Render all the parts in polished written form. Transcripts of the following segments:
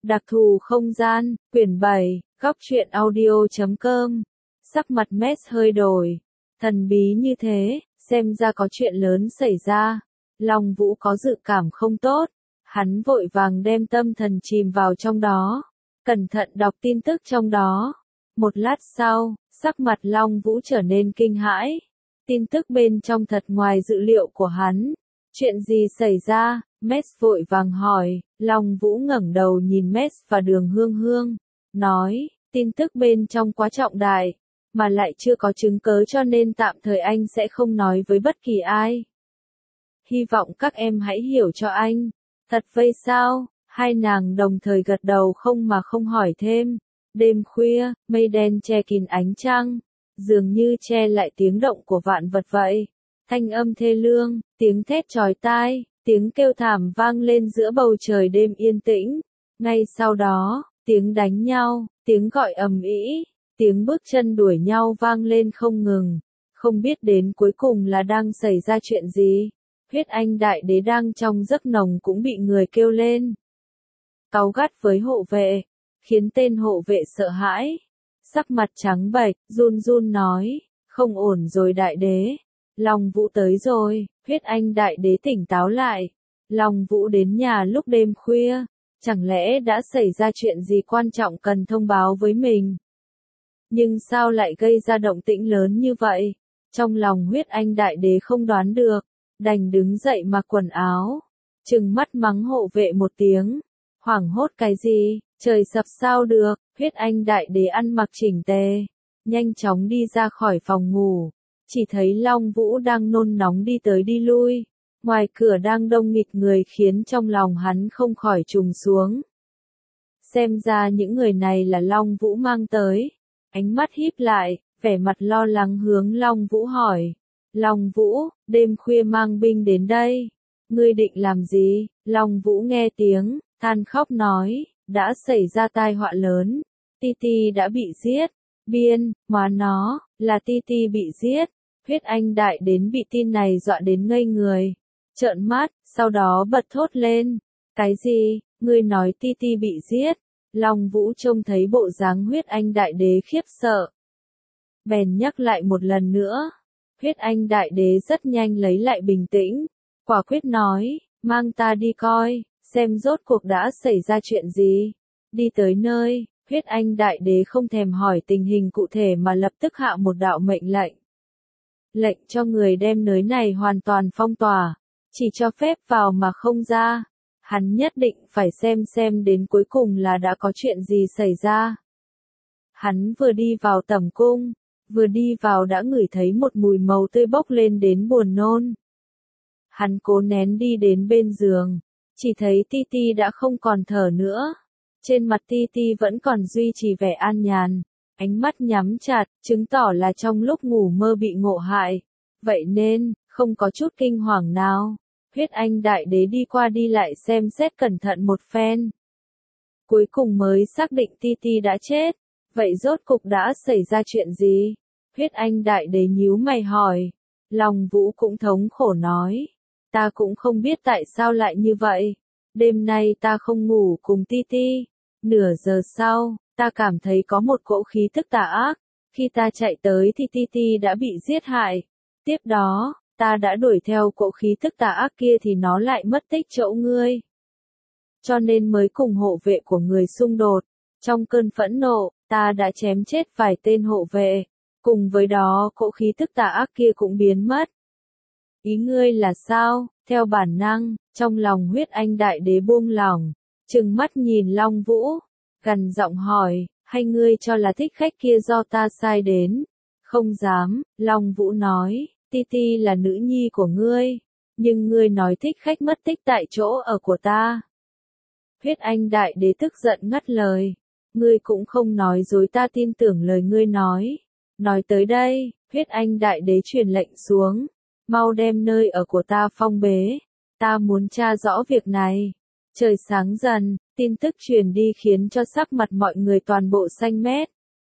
Đặc thù không gian, quyển 7, góc truyện audio.com. Sắc mặt Mess hơi đổi. Thần bí như thế, xem ra có chuyện lớn xảy ra. Long Vũ có dự cảm không tốt. Hắn vội vàng đem tâm thần chìm vào trong đó. Cẩn thận đọc tin tức trong đó. Một lát sau, sắc mặt Long Vũ trở nên kinh hãi. Tin tức bên trong thật ngoài dự liệu của hắn. Chuyện gì xảy ra? Mess vội vàng hỏi. Long Vũ ngẩng đầu nhìn Mess và Đường Hương Hương, nói, tin tức bên trong quá trọng đại, mà lại chưa có chứng cớ cho nên tạm thời anh sẽ không nói với bất kỳ ai. Hy vọng các em hãy hiểu cho anh. Thật vậy sao? Hai nàng đồng thời gật đầu không mà không hỏi thêm. Đêm khuya, mây đen che kín ánh trăng, dường như che lại tiếng động của vạn vật vậy. Thanh âm thê lương, tiếng thét chói tai, tiếng kêu thảm vang lên giữa bầu trời đêm yên tĩnh. Ngay sau đó, tiếng đánh nhau, tiếng gọi ầm ĩ, tiếng bước chân đuổi nhau vang lên không ngừng. Không biết đến cuối cùng là đang xảy ra chuyện gì. Huyết Anh Đại Đế đang trong giấc nồng cũng bị người kêu lên. Cáu gắt với hộ vệ, khiến tên hộ vệ sợ hãi. Sắc mặt trắng bệch, run run nói, không ổn rồi Đại Đế. Long Vũ tới rồi. Huyết Anh Đại Đế tỉnh táo lại. Long Vũ đến nhà lúc đêm khuya, chẳng lẽ đã xảy ra chuyện gì quan trọng cần thông báo với mình? Nhưng sao lại gây ra động tĩnh lớn như vậy? Trong lòng Huyết Anh Đại Đế không đoán được, đành đứng dậy mặc quần áo, trừng mắt mắng hộ vệ một tiếng. Hoảng hốt cái gì? Trời sập sao được? Huyết Anh Đại Đế ăn mặc chỉnh tề, nhanh chóng đi ra khỏi phòng ngủ. Chỉ thấy Long Vũ đang nôn nóng đi tới đi lui. Ngoài cửa đang đông nghịt người khiến trong lòng hắn không khỏi trùng xuống. Xem ra những người này là Long Vũ mang tới. Ánh mắt híp lại, vẻ mặt lo lắng hướng Long Vũ hỏi. Long Vũ, đêm khuya mang binh đến đây. Ngươi định làm gì? Long Vũ nghe tiếng, than khóc nói, đã xảy ra tai họa lớn. Titi đã bị giết. Biên, hóa nó, là Titi bị giết. Huyết Anh Đại đến bị tin này dọa đến ngây người. Trợn mắt, sau đó bật thốt lên. Cái gì? Ngươi nói Titi bị giết? Long Vũ trông thấy bộ dáng Huyết Anh Đại Đế khiếp sợ. Bèn nhắc lại một lần nữa. Huyết Anh Đại Đế rất nhanh lấy lại bình tĩnh. Quả quyết nói, mang ta đi coi, xem rốt cuộc đã xảy ra chuyện gì. Đi tới nơi, Huyết Anh Đại Đế không thèm hỏi tình hình cụ thể mà lập tức hạ một đạo mệnh lệnh. Lệnh cho người đem nơi này hoàn toàn phong tỏa, chỉ cho phép vào mà không ra. Hắn nhất định phải xem đến cuối cùng là đã có chuyện gì xảy ra. Hắn vừa đi vào tẩm cung, vừa đi vào đã ngửi thấy một mùi màu tươi bốc lên đến buồn nôn. Hắn cố nén đi đến bên giường, chỉ thấy Titi đã không còn thở nữa. Trên mặt Titi vẫn còn duy trì vẻ an nhàn. Ánh mắt nhắm chặt, chứng tỏ là trong lúc ngủ mơ bị ngộ hại. Vậy nên, không có chút kinh hoàng nào. Huyết Anh Đại Đế đi qua đi lại xem xét cẩn thận một phen. Cuối cùng mới xác định Titi đã chết. Vậy rốt cục đã xảy ra chuyện gì? Huyết Anh Đại Đế nhíu mày hỏi. Long Vũ cũng thống khổ nói. Ta cũng không biết tại sao lại như vậy. Đêm nay ta không ngủ cùng Titi. Nửa giờ sau, ta cảm thấy có một cỗ khí tức tà ác. Khi ta chạy tới thì Titi đã bị giết hại. Tiếp đó, ta đã đuổi theo cỗ khí tức tà ác kia thì nó lại mất tích chỗ ngươi. Cho nên mới cùng hộ vệ của người xung đột. Trong cơn phẫn nộ, ta đã chém chết vài tên hộ vệ. Cùng với đó cỗ khí tức tà ác kia cũng biến mất. Ý ngươi là sao? Theo bản năng, trong lòng Huyết Anh Đại Đế buông lỏng, trừng mắt nhìn Long Vũ, gằn giọng hỏi, hay ngươi cho là thích khách kia do ta sai đến? Không dám, Long Vũ nói, Titi là nữ nhi của ngươi, nhưng ngươi nói thích khách mất tích tại chỗ ở của ta. Huyết Anh Đại Đế tức giận ngắt lời, ngươi cũng không nói dối, ta tin tưởng lời ngươi nói. Nói tới đây, Huyết Anh Đại Đế truyền lệnh xuống, mau đem nơi ở của ta phong bế, ta muốn tra rõ việc này. Trời sáng dần, tin tức truyền đi khiến cho sắc mặt mọi người toàn bộ xanh mét.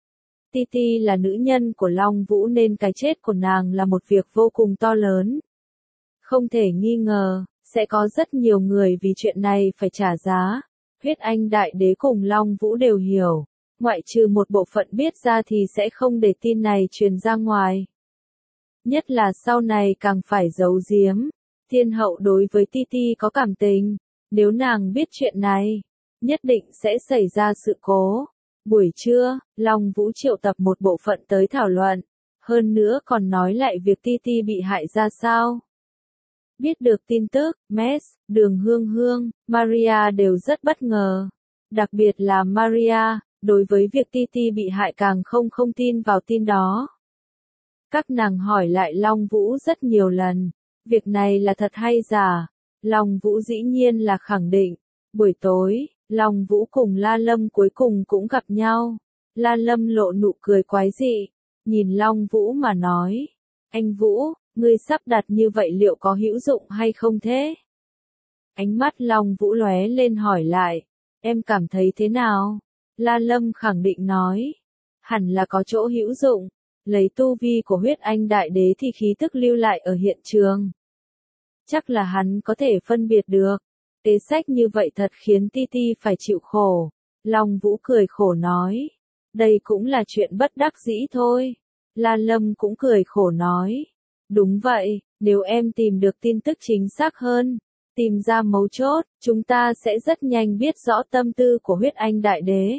Titi là nữ nhân của Long Vũ nên cái chết của nàng là một việc vô cùng to lớn. Không thể nghi ngờ, sẽ có rất nhiều người vì chuyện này phải trả giá. Huyết Anh Đại Đế cùng Long Vũ đều hiểu, ngoại trừ một bộ phận biết ra thì sẽ không để tin này truyền ra ngoài. Nhất là sau này càng phải giấu giếm. Thiên hậu đối với Ti Ti có cảm tình, nếu nàng biết chuyện này, nhất định sẽ xảy ra sự cố. Buổi trưa, Long Vũ triệu tập một bộ phận tới thảo luận, hơn nữa còn nói lại việc Ti Ti bị hại ra sao. Biết được tin tức, Mess, Đường Hương Hương, Maria đều rất bất ngờ. Đặc biệt là Maria, đối với việc Ti Ti bị hại càng không tin vào tin đó. Các nàng hỏi lại Long Vũ rất nhiều lần, việc này là thật hay giả? Long Vũ dĩ nhiên là khẳng định. Buổi tối, Long Vũ cùng La Lâm cuối cùng cũng gặp nhau. La Lâm lộ nụ cười quái dị, nhìn Long Vũ mà nói, anh Vũ, ngươi sắp đặt như vậy liệu có hữu dụng hay không thế? Ánh mắt Long Vũ lóe lên hỏi lại, em cảm thấy thế nào? La Lâm khẳng định nói, hẳn là có chỗ hữu dụng, lấy tu vi của Huyết Anh Đại Đế thì khí tức lưu lại ở hiện trường. Chắc là hắn có thể phân biệt được. Kế sách như vậy thật khiến Ti Ti phải chịu khổ. Long Vũ cười khổ nói, đây cũng là chuyện bất đắc dĩ thôi. La Lâm cũng cười khổ nói, đúng vậy, nếu em tìm được tin tức chính xác hơn, tìm ra mấu chốt, chúng ta sẽ rất nhanh biết rõ tâm tư của Huyết Anh Đại Đế.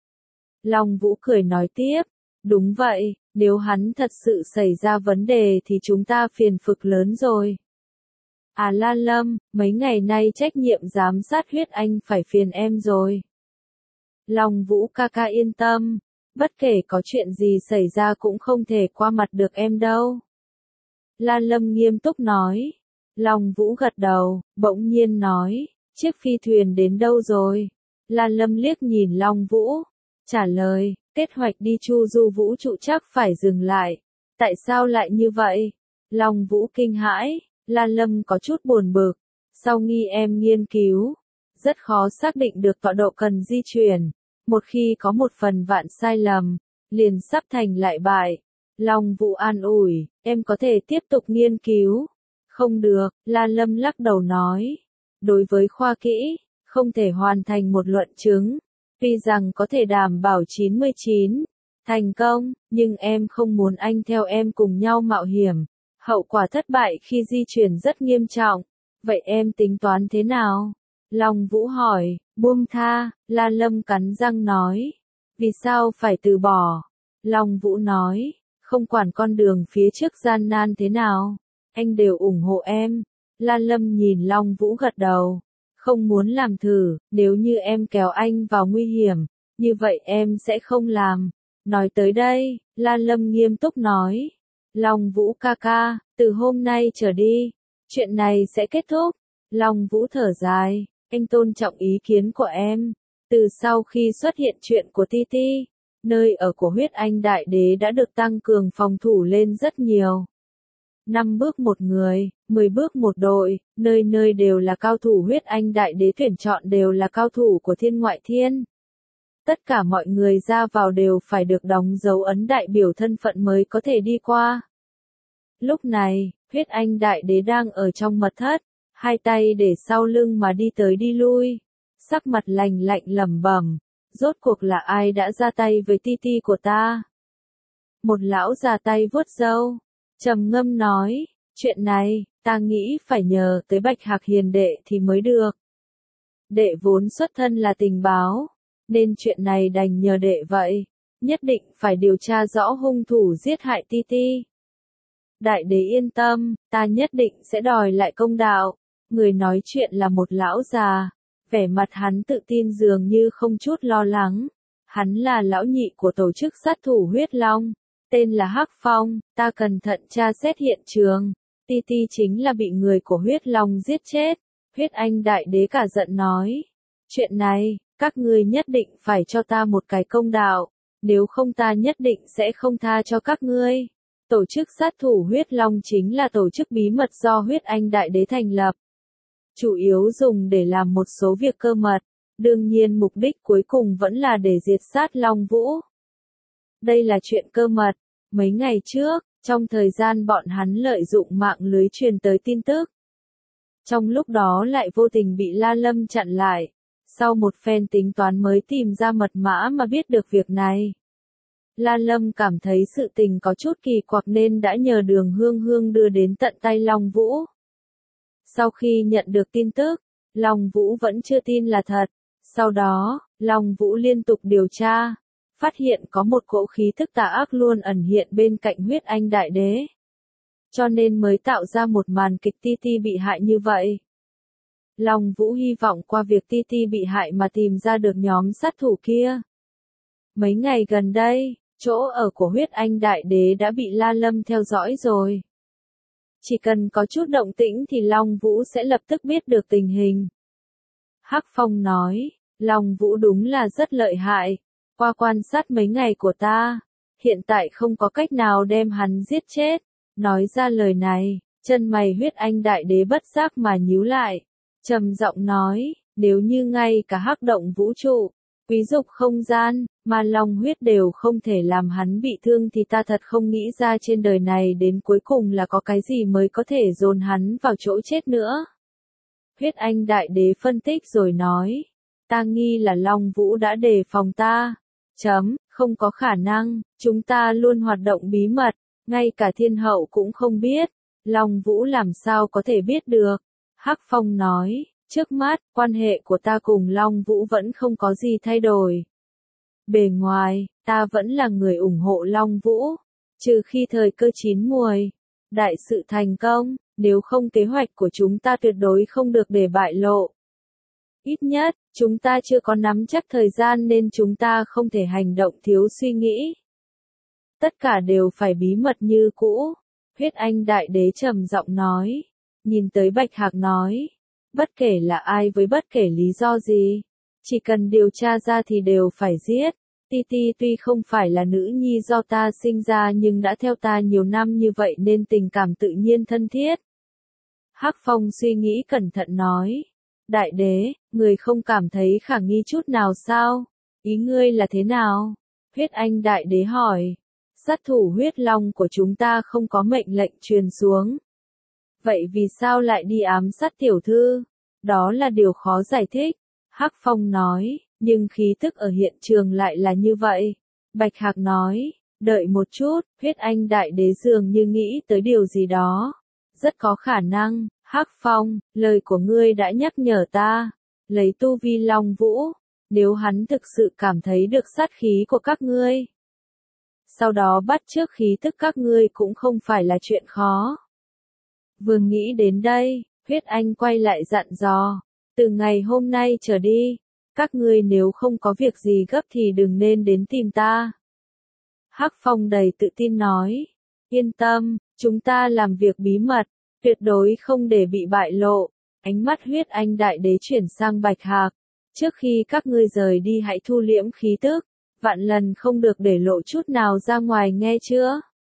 Long Vũ cười nói tiếp, đúng vậy, nếu hắn thật sự xảy ra vấn đề thì chúng ta phiền phức lớn rồi. À La Lâm, mấy ngày nay trách nhiệm giám sát Huyết Anh phải phiền em rồi. Long Vũ ca ca yên tâm, bất kể có chuyện gì xảy ra cũng không thể qua mặt được em đâu. La Lâm nghiêm túc nói. Long Vũ gật đầu, bỗng nhiên nói, chiếc phi thuyền đến đâu rồi? La Lâm liếc nhìn Long Vũ, trả lời, kế hoạch đi chu du vũ trụ chắc phải dừng lại. Tại sao lại như vậy? Long Vũ kinh hãi. La Lâm có chút buồn bực, sau nghi em nghiên cứu, rất khó xác định được tọa độ cần di chuyển, một khi có một phần vạn sai lầm, liền sắp thành lại bại. Long Vũ an ủi, em có thể tiếp tục nghiên cứu. Không được, La Lâm lắc đầu nói, đối với khoa kỹ, không thể hoàn thành một luận chứng, tuy rằng có thể đảm bảo 99 thành công, nhưng em không muốn anh theo em cùng nhau mạo hiểm. Hậu quả thất bại khi di chuyển rất nghiêm trọng. Vậy em tính toán thế nào? Long Vũ hỏi, buông tha, La Lâm cắn răng nói. Vì sao phải từ bỏ? Long Vũ nói, không quản con đường phía trước gian nan thế nào, anh đều ủng hộ em. La Lâm nhìn Long Vũ gật đầu. Không muốn làm thử, nếu như em kéo anh vào nguy hiểm, như vậy em sẽ không làm. Nói tới đây, La Lâm nghiêm túc nói. Long Vũ ca ca, từ hôm nay trở đi, chuyện này sẽ kết thúc. Long Vũ thở dài, anh tôn trọng ý kiến của em. Từ sau khi xuất hiện chuyện của Ti Ti, nơi ở của Huyết Anh Đại Đế đã được tăng cường phòng thủ lên rất nhiều. 5 bước một người, 10 bước một đội, nơi nơi đều là cao thủ. Huyết Anh Đại Đế tuyển chọn đều là cao thủ của Thiên Ngoại Thiên. Tất cả mọi người ra vào đều phải được đóng dấu ấn đại biểu thân phận mới có thể đi qua. Lúc này, Huyết Anh Đại Đế đang ở trong mật thất, hai tay để sau lưng mà đi tới đi lui, sắc mặt lạnh lạnh lẩm bẩm, rốt cuộc là ai đã ra tay với Ti Ti của ta? Một lão già tay vuốt râu, trầm ngâm nói, chuyện này, ta nghĩ phải nhờ tới Bạch Hạc Hiền đệ thì mới được. Đệ vốn xuất thân là tình báo, nên chuyện này đành nhờ đệ vậy, nhất định phải điều tra rõ hung thủ giết hại Ti Ti. Đại đế yên tâm, ta nhất định sẽ đòi lại công đạo. Người nói chuyện là một lão già, vẻ mặt hắn tự tin dường như không chút lo lắng. Hắn là lão nhị của tổ chức sát thủ Huyết Long, tên là Hắc Phong, ta cẩn thận tra xét hiện trường. Ti Ti chính là bị người của Huyết Long giết chết. Huyết Anh Đại Đế cả giận nói, chuyện này, các ngươi nhất định phải cho ta một cái công đạo, nếu không ta nhất định sẽ không tha cho các ngươi. Tổ chức sát thủ Huyết Long chính là tổ chức bí mật do Huyết Anh Đại Đế thành lập. Chủ yếu dùng để làm một số việc cơ mật, đương nhiên mục đích cuối cùng vẫn là để diệt sát Long Vũ. Đây là chuyện cơ mật, mấy ngày trước, trong thời gian bọn hắn lợi dụng mạng lưới truyền tới tin tức. Trong lúc đó lại vô tình bị La Lâm chặn lại. Sau một phen tính toán mới tìm ra mật mã mà biết được việc này. La Lâm cảm thấy sự tình có chút kỳ quặc nên đã nhờ Đường Hương Hương đưa đến tận tay Long Vũ. Sau khi nhận được tin tức, Long Vũ vẫn chưa tin là thật. Sau đó, Long Vũ liên tục điều tra, phát hiện có một cỗ khí tức tà ác luôn ẩn hiện bên cạnh huyết anh đại đế. Cho nên mới tạo ra một màn kịch Ti Ti bị hại như vậy. Long Vũ hy vọng qua việc Ti Ti bị hại mà tìm ra được nhóm sát thủ kia. Mấy ngày gần đây, chỗ ở của huyết anh đại đế đã bị La Lâm theo dõi rồi. Chỉ cần có chút động tĩnh thì Long Vũ sẽ lập tức biết được tình hình. Hắc Phong nói, Long Vũ đúng là rất lợi hại. Qua quan sát mấy ngày của ta, hiện tại không có cách nào đem hắn giết chết. Nói ra lời này, chân mày huyết anh đại đế bất giác mà nhíu lại. Trầm giọng nói, nếu như ngay cả hắc động vũ trụ, quý dục không gian, mà long huyết đều không thể làm hắn bị thương thì ta thật không nghĩ ra trên đời này đến cuối cùng là có cái gì mới có thể dồn hắn vào chỗ chết nữa. Huyết anh đại đế phân tích rồi nói, ta nghi là Long Vũ đã đề phòng ta. Không có khả năng, chúng ta luôn hoạt động bí mật, ngay cả thiên hậu cũng không biết. Long Vũ làm sao có thể biết được? Hắc Phong nói, trước mắt, quan hệ của ta cùng Long Vũ vẫn không có gì thay đổi. Bề ngoài, ta vẫn là người ủng hộ Long Vũ, trừ khi thời cơ chín muồi, đại sự thành công, nếu không kế hoạch của chúng ta tuyệt đối không được để bại lộ. Ít nhất, chúng ta chưa có nắm chắc thời gian nên chúng ta không thể hành động thiếu suy nghĩ. Tất cả đều phải bí mật như cũ. Huyết anh đại đế trầm giọng nói. Nhìn tới Bạch Hạc nói. Bất kể là ai với bất kể lý do gì. Chỉ cần điều tra ra thì đều phải giết. Ti Ti tuy không phải là nữ nhi do ta sinh ra nhưng đã theo ta nhiều năm như vậy nên tình cảm tự nhiên thân thiết. Hắc Phong suy nghĩ cẩn thận nói. Đại đế, người không cảm thấy khả nghi chút nào sao? Ý ngươi là thế nào? Huyết anh đại đế hỏi. Sát thủ huyết long của chúng ta không có mệnh lệnh truyền xuống. Vậy vì sao lại đi ám sát tiểu thư? Đó là điều khó giải thích. Hắc Phong nói, nhưng khí tức ở hiện trường lại là như vậy. Bạch Hạc nói, đợi một chút, huyết anh đại đế dường như nghĩ tới điều gì đó. Rất có khả năng, Hắc Phong, lời của ngươi đã nhắc nhở ta. Lấy tu vi Long Vũ, nếu hắn thực sự cảm thấy được sát khí của các ngươi. Sau đó bắt chước khí tức các ngươi cũng không phải là chuyện khó. Vừa nghĩ đến đây, huyết anh quay lại dặn dò. Từ ngày hôm nay trở đi, các ngươi nếu không có việc gì gấp thì đừng nên đến tìm ta. Hắc Phong đầy tự tin nói. Yên tâm, chúng ta làm việc bí mật, tuyệt đối không để bị bại lộ. Ánh mắt huyết anh đại đế chuyển sang Bạch Hạc. Trước khi các ngươi rời đi hãy thu liễm khí tức. Vạn lần không được để lộ chút nào ra ngoài nghe chưa?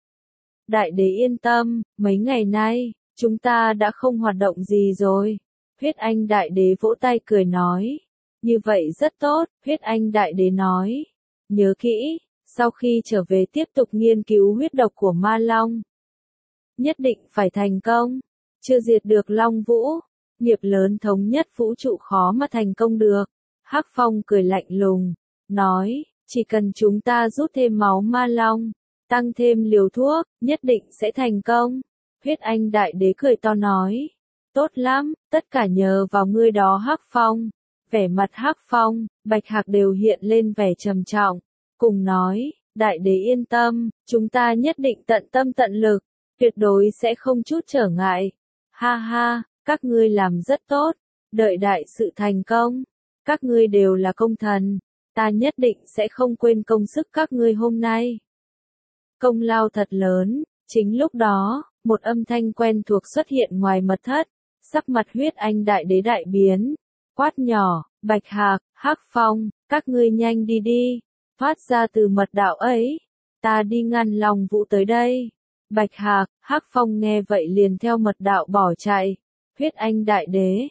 Đại đế yên tâm, mấy ngày nay, chúng ta đã không hoạt động gì rồi. Huyết anh đại đế vỗ tay cười nói. Như vậy rất tốt, huyết anh đại đế nói. Nhớ kỹ, sau khi trở về tiếp tục nghiên cứu huyết độc của ma long. Nhất định phải thành công. Chưa diệt được Long Vũ, nghiệp lớn thống nhất vũ trụ khó mà thành công được. Hắc Phong cười lạnh lùng, nói. Chỉ cần chúng ta rút thêm máu ma long, tăng thêm liều thuốc, nhất định sẽ thành công. Huyết anh đại đế cười to nói. Tốt lắm, tất cả nhờ vào ngươi đó Hắc Phong. Vẻ mặt Hắc Phong, Bạch Hạc đều hiện lên vẻ trầm trọng. Cùng nói, đại đế yên tâm, chúng ta nhất định tận tâm tận lực, tuyệt đối sẽ không chút trở ngại. Ha ha, các ngươi làm rất tốt, đợi đại sự thành công. Các ngươi đều là công thần. Ta nhất định sẽ không quên công sức các ngươi hôm nay. Công lao thật lớn. Chính lúc đó, một âm thanh quen thuộc xuất hiện ngoài mật thất. Sắc mặt huyết anh đại đế đại biến. Quát nhỏ, Bạch Hạc, Hắc Phong, các ngươi nhanh đi đi. Phát ra từ mật đạo ấy. Ta đi ngăn Long Vũ tới đây. Bạch Hạc, Hắc Phong nghe vậy liền theo mật đạo bỏ chạy. Huyết anh đại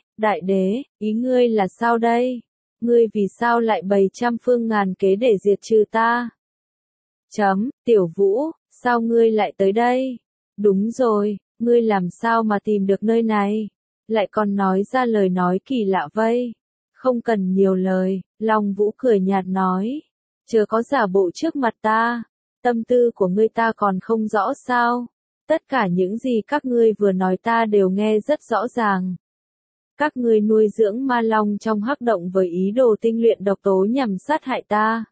đế, ý ngươi là sao đây? Ngươi vì sao lại bày trăm phương ngàn kế để diệt trừ ta? Tiểu Vũ, sao ngươi lại tới đây? Đúng rồi, ngươi làm sao mà tìm được nơi này? Lại còn nói ra lời nói kỳ lạ vây. Không cần nhiều lời, Long Vũ cười nhạt nói. Chớ có giả bộ trước mặt ta. Tâm tư của ngươi ta còn không rõ sao. Tất cả những gì các ngươi vừa nói ta đều nghe rất rõ ràng. Các ngươi nuôi dưỡng ma long trong hắc động với ý đồ tinh luyện độc tố nhằm sát hại ta.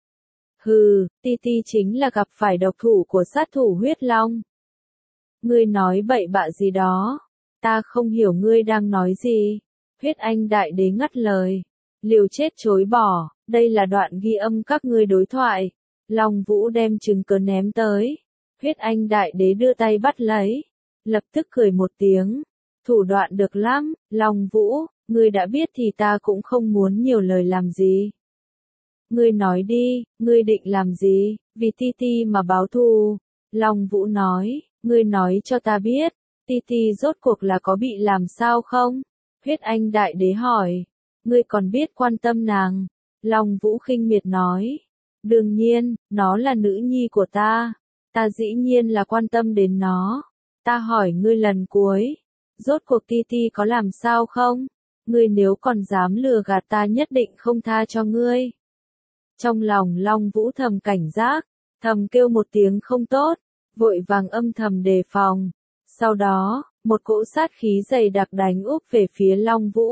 Hừ, Ti Ti chính là gặp phải độc thủ của sát thủ huyết long. Ngươi nói bậy bạ gì đó, ta không hiểu ngươi đang nói gì. Huyết Anh Đại Đế ngắt lời, liều chết chối bỏ, đây là đoạn ghi âm các ngươi đối thoại. Long Vũ đem chứng cứ ném tới. Huyết Anh Đại Đế đưa tay bắt lấy, lập tức cười một tiếng. Thủ đoạn được lắm, Long Vũ, ngươi đã biết thì ta cũng không muốn nhiều lời làm gì. Ngươi nói đi, ngươi định làm gì, vì Ti Ti mà báo thù. Long Vũ nói, ngươi nói cho ta biết, Ti Ti rốt cuộc là có bị làm sao không? Huyết Anh Đại Đế hỏi, ngươi còn biết quan tâm nàng? Long Vũ khinh miệt nói, đương nhiên, nó là nữ nhi của ta dĩ nhiên là quan tâm đến nó. Ta hỏi ngươi lần cuối, rốt cuộc Ti Ti có làm sao không? Ngươi nếu còn dám lừa gạt ta nhất định không tha cho ngươi. Trong lòng Long Vũ thầm cảnh giác, thầm kêu một tiếng không tốt, vội vàng âm thầm đề phòng. Sau đó, một cỗ sát khí dày đặc đánh úp về phía Long Vũ.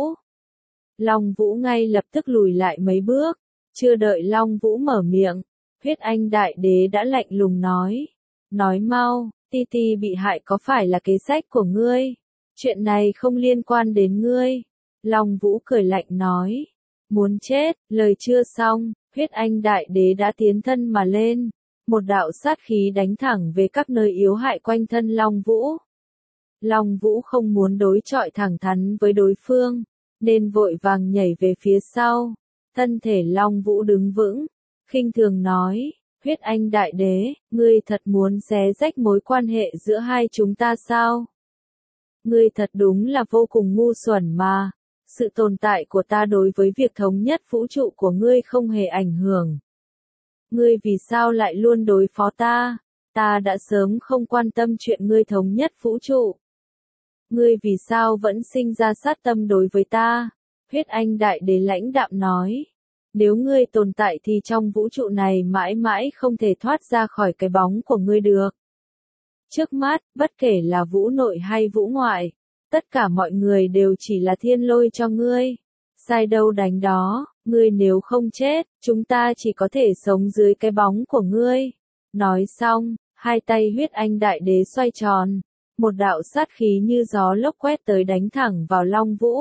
Long Vũ ngay lập tức lùi lại mấy bước, chưa đợi Long Vũ mở miệng, Huyết Anh Đại Đế đã lạnh lùng nói. Nói mau, Ti Ti bị hại có phải là kế sách của ngươi? Chuyện này không liên quan đến ngươi. Long Vũ cười lạnh nói. Muốn chết, lời chưa xong, Huyết Anh Đại Đế đã tiến thân mà lên. Một đạo sát khí đánh thẳng về các nơi yếu hại quanh thân Long Vũ. Long Vũ không muốn đối chọi thẳng thắn với đối phương, nên vội vàng nhảy về phía sau. Thân thể Long Vũ đứng vững, khinh thường nói. Huyết Anh Đại Đế, ngươi thật muốn xé rách mối quan hệ giữa hai chúng ta sao? Ngươi thật đúng là vô cùng ngu xuẩn mà. Sự tồn tại của ta đối với việc thống nhất vũ trụ của ngươi không hề ảnh hưởng. Ngươi vì sao lại luôn đối phó ta? Ta đã sớm không quan tâm chuyện ngươi thống nhất vũ trụ. Ngươi vì sao vẫn sinh ra sát tâm đối với ta? Huyết Anh Đại Đế lãnh đạm nói. Nếu ngươi tồn tại thì trong vũ trụ này mãi mãi không thể thoát ra khỏi cái bóng của ngươi được. Trước mắt, bất kể là vũ nội hay vũ ngoại, tất cả mọi người đều chỉ là thiên lôi cho ngươi. Sai đâu đánh đó, ngươi nếu không chết, chúng ta chỉ có thể sống dưới cái bóng của ngươi. Nói xong, hai tay Huyết Anh Đại Đế xoay tròn, một đạo sát khí như gió lốc quét tới đánh thẳng vào Long Vũ.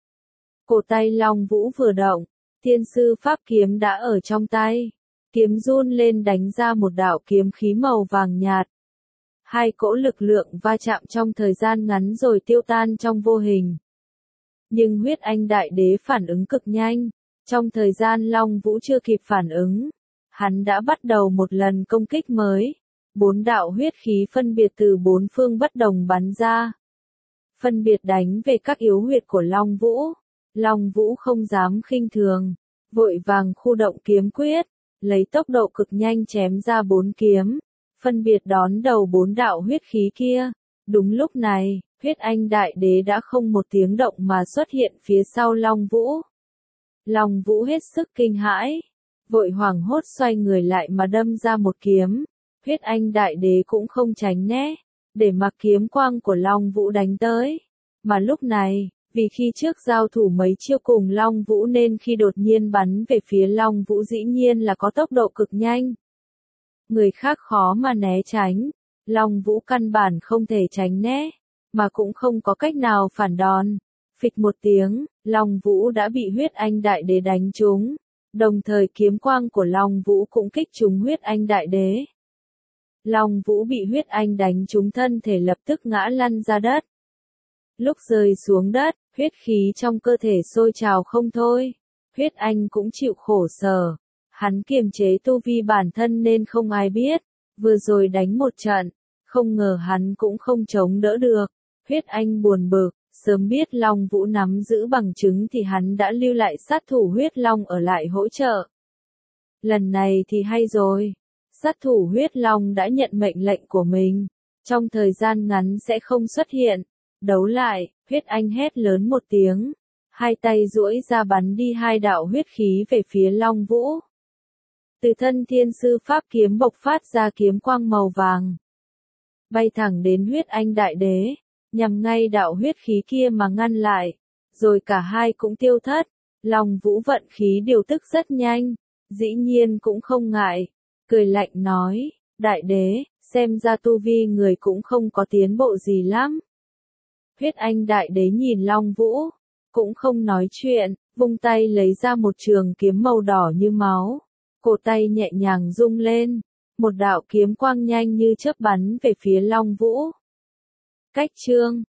Cổ tay Long Vũ vừa động, thiên sư pháp kiếm đã ở trong tay. Kiếm run lên đánh ra một đạo kiếm khí màu vàng nhạt. Hai cỗ lực lượng va chạm trong thời gian ngắn rồi tiêu tan trong vô hình. Nhưng Huyết Anh Đại Đế phản ứng cực nhanh. Trong thời gian Long Vũ chưa kịp phản ứng, hắn đã bắt đầu một lần công kích mới. 4 đạo huyết khí phân biệt từ 4 phương bất đồng bắn ra. Phân biệt đánh về các yếu huyệt của Long Vũ. Long Vũ không dám khinh thường, vội vàng khu động kiếm quyết, lấy tốc độ cực nhanh chém ra 4 kiếm, phân biệt đón đầu 4 đạo huyết khí kia. Đúng lúc này, Huyết Anh Đại Đế đã không một tiếng động mà xuất hiện phía sau Long Vũ. Long Vũ hết sức kinh hãi, vội hoảng hốt xoay người lại mà đâm ra một kiếm. Huyết Anh Đại Đế cũng không tránh né, để mặc kiếm quang của Long Vũ đánh tới. Mà lúc này, vì khi trước giao thủ mấy chiêu cùng Long Vũ nên khi đột nhiên bắn về phía Long Vũ dĩ nhiên là có tốc độ cực nhanh. Người khác khó mà né tránh, Long Vũ căn bản không thể tránh né, mà cũng không có cách nào phản đòn. Phịch một tiếng, Long Vũ đã bị Huyết Anh Đại Đế đánh trúng, đồng thời kiếm quang của Long Vũ cũng kích trúng Huyết Anh Đại Đế. Long Vũ bị Huyết Anh đánh trúng thân thể lập tức ngã lăn ra đất. Lúc rơi xuống đất, huyết khí trong cơ thể sôi trào không thôi. Huyết Anh cũng chịu khổ sở. Hắn kiềm chế tu vi bản thân nên không ai biết. Vừa rồi đánh một trận, không ngờ hắn cũng không chống đỡ được. Huyết Anh buồn bực, sớm biết Long Vũ nắm giữ bằng chứng thì hắn đã lưu lại sát thủ Huyết Long ở lại hỗ trợ. Lần này thì hay rồi. Sát thủ Huyết Long đã nhận mệnh lệnh của mình. Trong thời gian ngắn sẽ không xuất hiện. Đấu lại, Huyết Anh hét lớn một tiếng. hai tay duỗi ra bắn đi hai đạo huyết khí về phía Long Vũ. Từ thân thiên sư pháp kiếm bộc phát ra kiếm quang màu vàng, bay thẳng đến huyết anh đại đế, nhằm ngay đạo huyết khí kia mà ngăn lại, rồi cả hai cũng tiêu thất. Long Vũ vận khí điều tức rất nhanh, dĩ nhiên cũng không ngại, cười lạnh nói, đại đế, xem ra tu vi người cũng không có tiến bộ gì lắm. Huyết anh đại đế nhìn Long Vũ, cũng không nói chuyện, vung tay lấy ra một trường kiếm màu đỏ như máu, cổ tay nhẹ nhàng rung lên, một đạo kiếm quang nhanh như chớp bắn về phía Long Vũ. Cách chương